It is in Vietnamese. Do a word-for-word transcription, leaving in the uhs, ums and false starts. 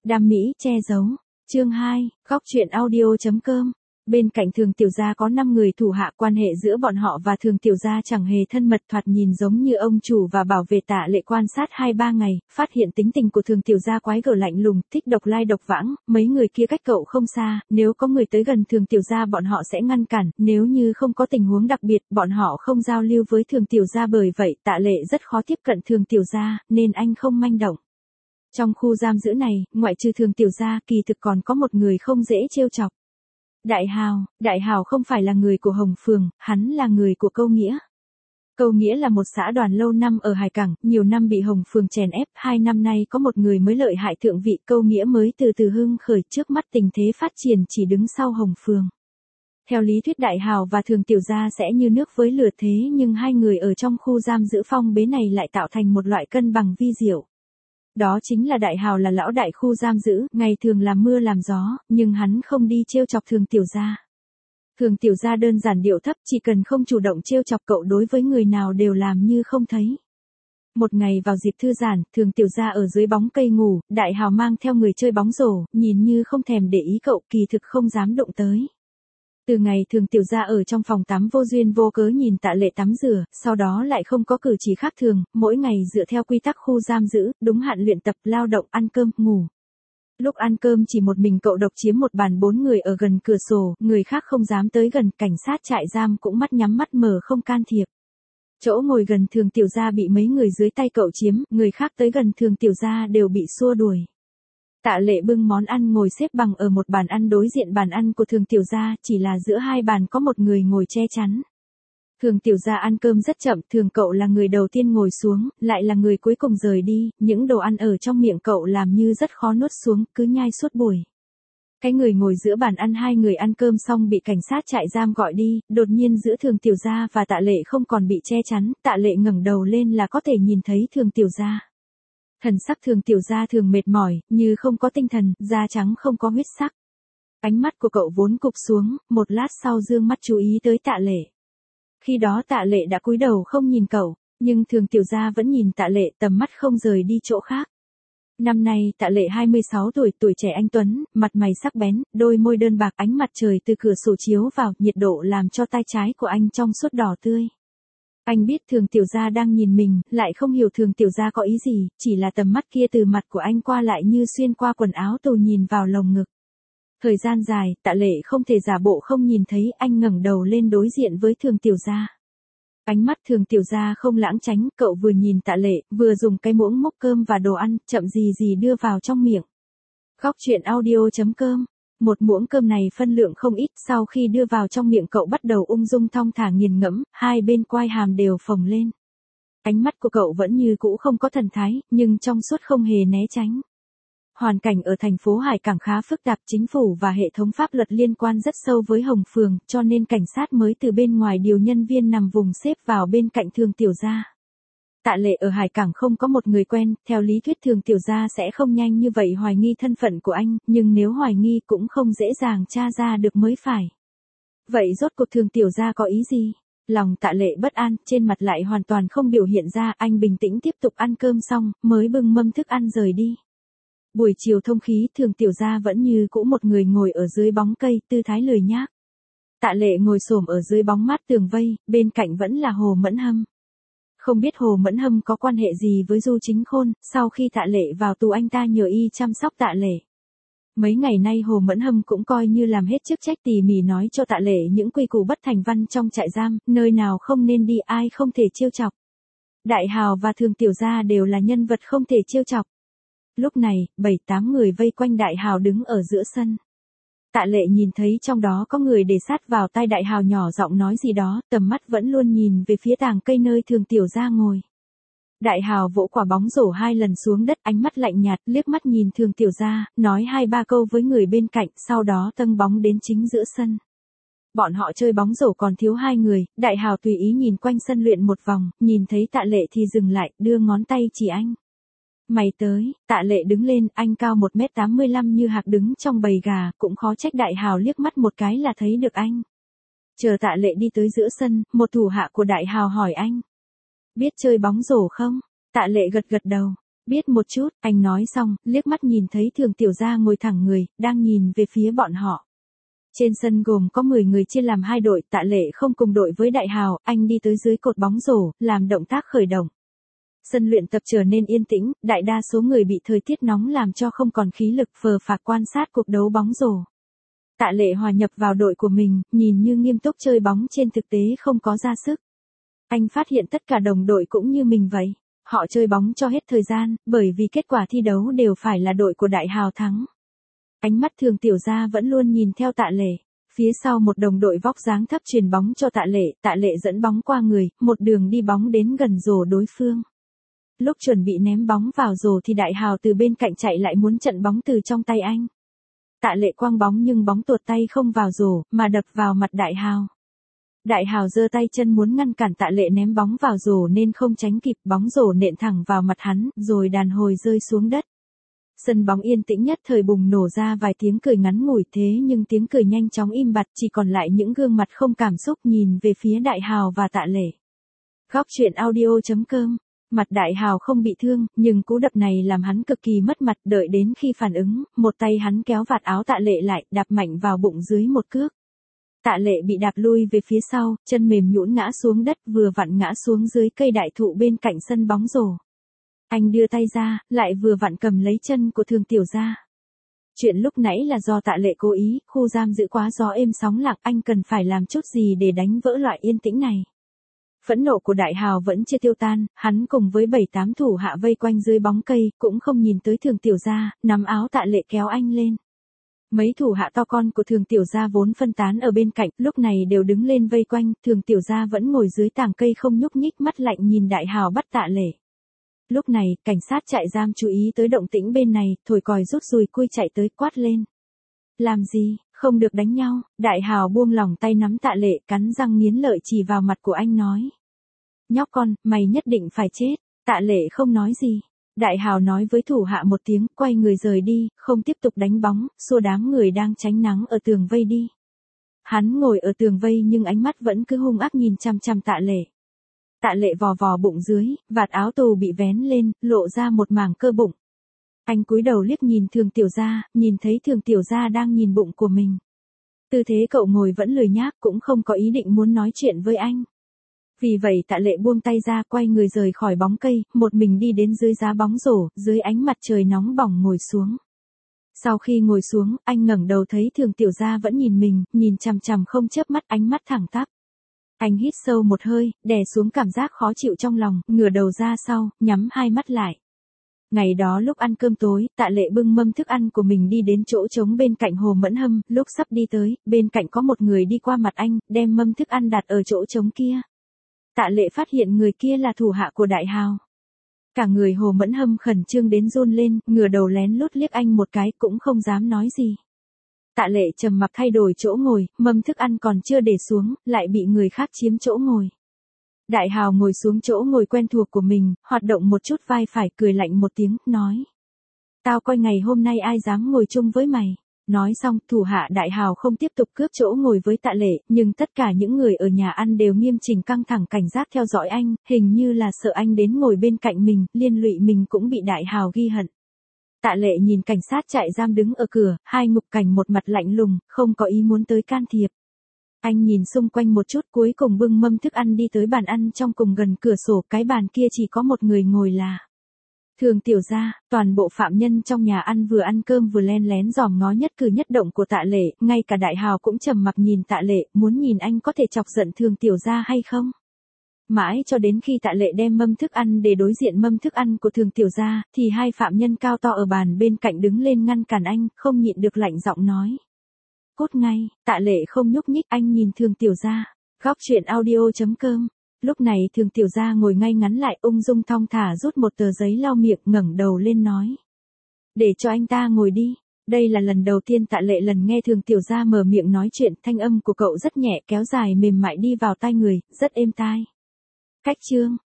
Đam mỹ che giấu. Chương hai, góc truyện audio.com. Bên cạnh Thường Tiểu Gia có năm người thủ hạ, quan hệ giữa bọn họ và Thường Tiểu Gia chẳng hề thân mật, thoạt nhìn giống như ông chủ và bảo vệ. Tạ Lệ quan sát hai ba ngày, phát hiện tính tình của Thường Tiểu Gia quái gở lạnh lùng, thích độc lai độc vãng, mấy người kia cách cậu không xa, nếu có người tới gần Thường Tiểu Gia bọn họ sẽ ngăn cản, nếu như không có tình huống đặc biệt, bọn họ không giao lưu với Thường Tiểu Gia, bởi vậy Tạ Lệ rất khó tiếp cận Thường Tiểu Gia, nên anh không manh động. Trong khu giam giữ này, ngoại trừ Thường Tiểu Gia, kỳ thực còn có một người không dễ trêu chọc. Đại Hào. Đại Hào không phải là người của Hồng Phường, hắn là người của Câu Nghĩa. Câu Nghĩa là một xã đoàn lâu năm ở Hải Cảng, nhiều năm bị Hồng Phường chèn ép, hai năm nay có một người mới lợi hại thượng vị, Câu Nghĩa mới từ từ hưng khởi, trước mắt tình thế phát triển chỉ đứng sau Hồng Phường. Theo lý thuyết Đại Hào và Thường Tiểu Gia sẽ như nước với lửa, thế nhưng hai người ở trong khu giam giữ phong bế này lại tạo thành một loại cân bằng vi diệu. Đó chính là Đại Hào là lão đại khu giam giữ, ngày thường làm mưa làm gió, nhưng hắn không đi trêu chọc Thường Tiểu Gia. Thường Tiểu Gia đơn giản điệu thấp, chỉ cần không chủ động trêu chọc cậu, đối với người nào đều làm như không thấy. Một ngày vào dịp thư giãn, Thường Tiểu Gia ở dưới bóng cây ngủ, Đại Hào mang theo người chơi bóng rổ, nhìn như không thèm để ý cậu, kỳ thực không dám động tới. Từ ngày Thường Tiểu Gia ở trong phòng tắm vô duyên vô cớ nhìn Tạ Lệ tắm rửa, sau đó lại không có cử chỉ khác thường, mỗi ngày dựa theo quy tắc khu giam giữ, đúng hạn luyện tập, lao động, ăn cơm, ngủ. Lúc ăn cơm chỉ một mình cậu độc chiếm một bàn bốn người ở gần cửa sổ, người khác không dám tới gần, cảnh sát trại giam cũng mắt nhắm mắt mở không can thiệp. Chỗ ngồi gần Thường Tiểu Gia bị mấy người dưới tay cậu chiếm, người khác tới gần Thường Tiểu Gia đều bị xua đuổi. Tạ Lệ bưng món ăn ngồi xếp bằng ở một bàn ăn đối diện bàn ăn của Thường Tiểu Gia, chỉ là giữa hai bàn có một người ngồi che chắn. Thường Tiểu Gia ăn cơm rất chậm, thường cậu là người đầu tiên ngồi xuống, lại là người cuối cùng rời đi, những đồ ăn ở trong miệng cậu làm như rất khó nuốt xuống, cứ nhai suốt buổi. Cái người ngồi giữa bàn ăn, hai người ăn cơm xong bị cảnh sát trại giam gọi đi, đột nhiên giữa Thường Tiểu Gia và Tạ Lệ không còn bị che chắn, Tạ Lệ ngẩng đầu lên là có thể nhìn thấy Thường Tiểu Gia. Thần sắc Thường Tiểu Gia thường mệt mỏi, như không có tinh thần, da trắng không có huyết sắc. Ánh mắt của cậu vốn cụp xuống, một lát sau dương mắt chú ý tới Tạ Lệ. Khi đó Tạ Lệ đã cúi đầu không nhìn cậu, nhưng Thường Tiểu Gia vẫn nhìn Tạ Lệ, tầm mắt không rời đi chỗ khác. Năm nay Tạ Lệ hai mươi sáu tuổi, tuổi trẻ anh tuấn, mặt mày sắc bén, đôi môi đơn bạc, ánh mặt trời từ cửa sổ chiếu vào, nhiệt độ làm cho tay trái của anh trong suốt đỏ tươi. Anh biết Thường Tiểu Gia đang nhìn mình, lại không hiểu Thường Tiểu Gia có ý gì, chỉ là tầm mắt kia từ mặt của anh qua lại như xuyên qua quần áo tù nhìn vào lồng ngực. Thời gian dài, Tạ Lệ không thể giả bộ không nhìn thấy, anh ngẩng đầu lên đối diện với Thường Tiểu Gia. Ánh mắt Thường Tiểu Gia không lãng tránh, cậu vừa nhìn Tạ Lệ, vừa dùng cái muỗng múc cơm và đồ ăn, chậm gì gì đưa vào trong miệng. Góc truyện audio.com. Một muỗng cơm này phân lượng không ít, sau khi đưa vào trong miệng cậu bắt đầu ung dung thong thả nghiền ngẫm, hai bên quai hàm đều phồng lên. Ánh mắt của cậu vẫn như cũ không có thần thái, nhưng trong suốt không hề né tránh. Hoàn cảnh ở thành phố Hải Cảng khá phức tạp, chính phủ và hệ thống pháp luật liên quan rất sâu với Hồng Phường, cho nên cảnh sát mới từ bên ngoài điều nhân viên nằm vùng xếp vào bên cạnh Thường Tiểu Gia. Tạ Lệ ở Hải Cảng không có một người quen, theo lý thuyết Thường Tiểu Gia sẽ không nhanh như vậy hoài nghi thân phận của anh, nhưng nếu hoài nghi cũng không dễ dàng tra ra được mới phải. Vậy rốt cuộc Thường Tiểu Gia có ý gì? Lòng Tạ Lệ bất an, trên mặt lại hoàn toàn không biểu hiện ra, anh bình tĩnh tiếp tục ăn cơm xong, mới bưng mâm thức ăn rời đi. Buổi chiều thông khí, Thường Tiểu Gia vẫn như cũ một người ngồi ở dưới bóng cây, tư thái lười nhác. Tạ Lệ ngồi xổm ở dưới bóng mát tường vây, bên cạnh vẫn là Hồ Mẫn Hâm. Không biết Hồ Mẫn Hâm có quan hệ gì với Du Chính Khôn, sau khi Tạ Lệ vào tù anh ta nhờ y chăm sóc Tạ Lệ. Mấy ngày nay Hồ Mẫn Hâm cũng coi như làm hết chức trách, tỉ mỉ nói cho Tạ Lệ những quy củ bất thành văn trong trại giam, nơi nào không nên đi, ai không thể trêu chọc. Đại Hào và Thường Tiểu Gia đều là nhân vật không thể trêu chọc. Lúc này, bảy tám người vây quanh Đại Hào đứng ở giữa sân. Tạ Lệ nhìn thấy trong đó có người để sát vào tai Đại Hào nhỏ giọng nói gì đó, tầm mắt vẫn luôn nhìn về phía tàng cây nơi Thường Tiểu Gia ngồi. Đại Hào vỗ quả bóng rổ hai lần xuống đất, ánh mắt lạnh nhạt, liếc mắt nhìn Thường Tiểu Gia, nói hai ba câu với người bên cạnh, sau đó tâng bóng đến chính giữa sân. Bọn họ chơi bóng rổ còn thiếu hai người, Đại Hào tùy ý nhìn quanh sân luyện một vòng, nhìn thấy Tạ Lệ thì dừng lại, đưa ngón tay chỉ anh. Mày tới. Tạ Lệ đứng lên, anh cao một mét tám mươi lăm như hạc đứng trong bầy gà, cũng khó trách Đại Hào liếc mắt một cái là thấy được anh. Chờ Tạ Lệ đi tới giữa sân, một thủ hạ của Đại Hào hỏi anh. Biết chơi bóng rổ không? Tạ Lệ gật gật đầu. Biết một chút, anh nói xong, liếc mắt nhìn thấy Thường Tiểu Gia ngồi thẳng người, đang nhìn về phía bọn họ. Trên sân gồm có mười người chia làm hai đội, Tạ Lệ không cùng đội với Đại Hào, anh đi tới dưới cột bóng rổ, làm động tác khởi động. Sân luyện tập trở nên yên tĩnh, đại đa số người bị thời tiết nóng làm cho không còn khí lực phờ phạc quan sát cuộc đấu bóng rổ. Tạ Lệ hòa nhập vào đội của mình, nhìn như nghiêm túc chơi bóng trên thực tế không có ra sức. Anh phát hiện tất cả đồng đội cũng như mình vậy. Họ chơi bóng cho hết thời gian, bởi vì kết quả thi đấu đều phải là đội của Đại Hào thắng. Ánh mắt Thường Tiểu Gia vẫn luôn nhìn theo Tạ Lệ. Phía sau một đồng đội vóc dáng thấp truyền bóng cho Tạ Lệ, Tạ Lệ dẫn bóng qua người, một đường đi bóng đến gần rổ đối phương. Lúc chuẩn bị ném bóng vào rổ thì Đại Hào từ bên cạnh chạy lại muốn chặn bóng từ trong tay anh. Tạ Lệ quăng bóng nhưng bóng tuột tay không vào rổ, mà đập vào mặt Đại Hào. Đại Hào giơ tay chân muốn ngăn cản Tạ Lệ ném bóng vào rổ nên không tránh kịp, bóng rổ nện thẳng vào mặt hắn, rồi đàn hồi rơi xuống đất. Sân bóng yên tĩnh nhất thời bùng nổ ra vài tiếng cười ngắn ngủi, thế nhưng tiếng cười nhanh chóng im bặt, chỉ còn lại những gương mặt không cảm xúc nhìn về phía Đại Hào và Tạ Lệ. Góc truyện audio chấm com. Mặt Đại Hào không bị thương, nhưng cú đập này làm hắn cực kỳ mất mặt, đợi đến khi phản ứng, một tay hắn kéo vạt áo Tạ Lệ lại, đạp mạnh vào bụng dưới một cước. Tạ Lệ bị đạp lui về phía sau, chân mềm nhũn ngã xuống đất, vừa vặn ngã xuống dưới cây đại thụ bên cạnh sân bóng rổ. Anh đưa tay ra, lại vừa vặn cầm lấy chân của Thường Tiểu Gia. Chuyện lúc nãy là do Tạ Lệ cố ý, khu giam giữ quá gió êm sóng lặng, anh cần phải làm chút gì để đánh vỡ loại yên tĩnh này. Phẫn nộ của Đại Hào vẫn chưa tiêu tan, hắn cùng với bảy tám thủ hạ vây quanh dưới bóng cây, cũng không nhìn tới Thường Tiểu Gia, nắm áo Tạ Lệ kéo anh lên. Mấy thủ hạ to con của Thường Tiểu Gia vốn phân tán ở bên cạnh, lúc này đều đứng lên vây quanh, Thường Tiểu Gia vẫn ngồi dưới tàng cây không nhúc nhích, mắt lạnh nhìn Đại Hào bắt Tạ Lệ. Lúc này, cảnh sát trại giam chú ý tới động tĩnh bên này, thổi còi rút dùi cui chạy tới quát lên. Làm gì, không được đánh nhau, Đại Hào buông lỏng tay nắm Tạ Lệ, cắn răng nghiến lợi chỉ vào mặt của anh nói. Nhóc con, mày nhất định phải chết, Tạ Lệ không nói gì. Đại Hào nói với thủ hạ một tiếng, quay người rời đi, không tiếp tục đánh bóng, xua đám người đang tránh nắng ở tường vây đi. Hắn ngồi ở tường vây nhưng ánh mắt vẫn cứ hung ác nhìn chằm chằm Tạ Lệ. Tạ Lệ vò vò bụng dưới, vạt áo tù bị vén lên, lộ ra một mảng cơ bụng. Anh cúi đầu liếc nhìn Thường Tiểu Gia, nhìn thấy Thường Tiểu Gia đang nhìn bụng của mình. Tư thế cậu ngồi vẫn lười nhác, cũng không có ý định muốn nói chuyện với anh. Vì vậy Tạ Lệ buông tay ra, quay người rời khỏi bóng cây, một mình đi đến dưới giá bóng rổ, dưới ánh mặt trời nóng bỏng ngồi xuống. Sau khi ngồi xuống, anh ngẩng đầu thấy Thường Tiểu Gia vẫn nhìn mình, nhìn chằm chằm không chớp mắt, ánh mắt thẳng tắp. Anh hít sâu một hơi, đè xuống cảm giác khó chịu trong lòng, ngửa đầu ra sau, nhắm hai mắt lại. Ngày đó lúc ăn cơm tối, Tạ Lệ bưng mâm thức ăn của mình đi đến chỗ trống bên cạnh Hồ Mẫn Hâm, lúc sắp đi tới, bên cạnh có một người đi qua mặt anh, đem mâm thức ăn đặt ở chỗ trống kia. Tạ Lệ phát hiện người kia là thủ hạ của Đại Hào. Cả người Hồ Mẫn Hâm khẩn trương đến run lên, ngửa đầu lén lút liếc anh một cái, cũng không dám nói gì. Tạ Lệ trầm mặc thay đổi chỗ ngồi, mâm thức ăn còn chưa để xuống, lại bị người khác chiếm chỗ ngồi. Đại Hào ngồi xuống chỗ ngồi quen thuộc của mình, hoạt động một chút vai phải, cười lạnh một tiếng, nói. Tao coi ngày hôm nay ai dám ngồi chung với mày. Nói xong, thủ hạ Đại Hào không tiếp tục cướp chỗ ngồi với Tạ Lệ, nhưng tất cả những người ở nhà ăn đều nghiêm chỉnh căng thẳng cảnh giác theo dõi anh, hình như là sợ anh đến ngồi bên cạnh mình, liên lụy mình cũng bị Đại Hào ghi hận. Tạ Lệ nhìn cảnh sát trại giam đứng ở cửa, hai ngục cảnh một mặt lạnh lùng, không có ý muốn tới can thiệp. Anh nhìn xung quanh một chút, cuối cùng bưng mâm thức ăn đi tới bàn ăn trong cùng gần cửa sổ, cái bàn kia chỉ có một người ngồi là Thường Tiểu Gia. Toàn bộ phạm nhân trong nhà ăn vừa ăn cơm vừa len lén dòm ngó nhất cử nhất động của Tạ Lệ, ngay cả Đại Hào cũng trầm mặc nhìn Tạ Lệ, muốn nhìn anh có thể chọc giận Thường Tiểu Gia hay không. Mãi cho đến khi Tạ Lệ đem mâm thức ăn để đối diện mâm thức ăn của Thường Tiểu Gia, thì hai phạm nhân cao to ở bàn bên cạnh đứng lên ngăn cản anh, không nhịn được lạnh giọng nói. Cút ngay, Tạ Lệ không nhúc nhích, anh nhìn Thường Tiểu Gia. Góc truyện audio chấm com. Lúc này Thường Tiểu Gia ngồi ngay ngắn lại, ung dung thong thả rút một tờ giấy lau miệng, ngẩng đầu lên nói. Để cho anh ta ngồi đi. Đây là lần đầu tiên Tạ Lệ lần nghe Thường Tiểu Gia mở miệng nói chuyện, thanh âm của cậu rất nhẹ, kéo dài mềm mại đi vào tai người, rất êm tai. Cách chương.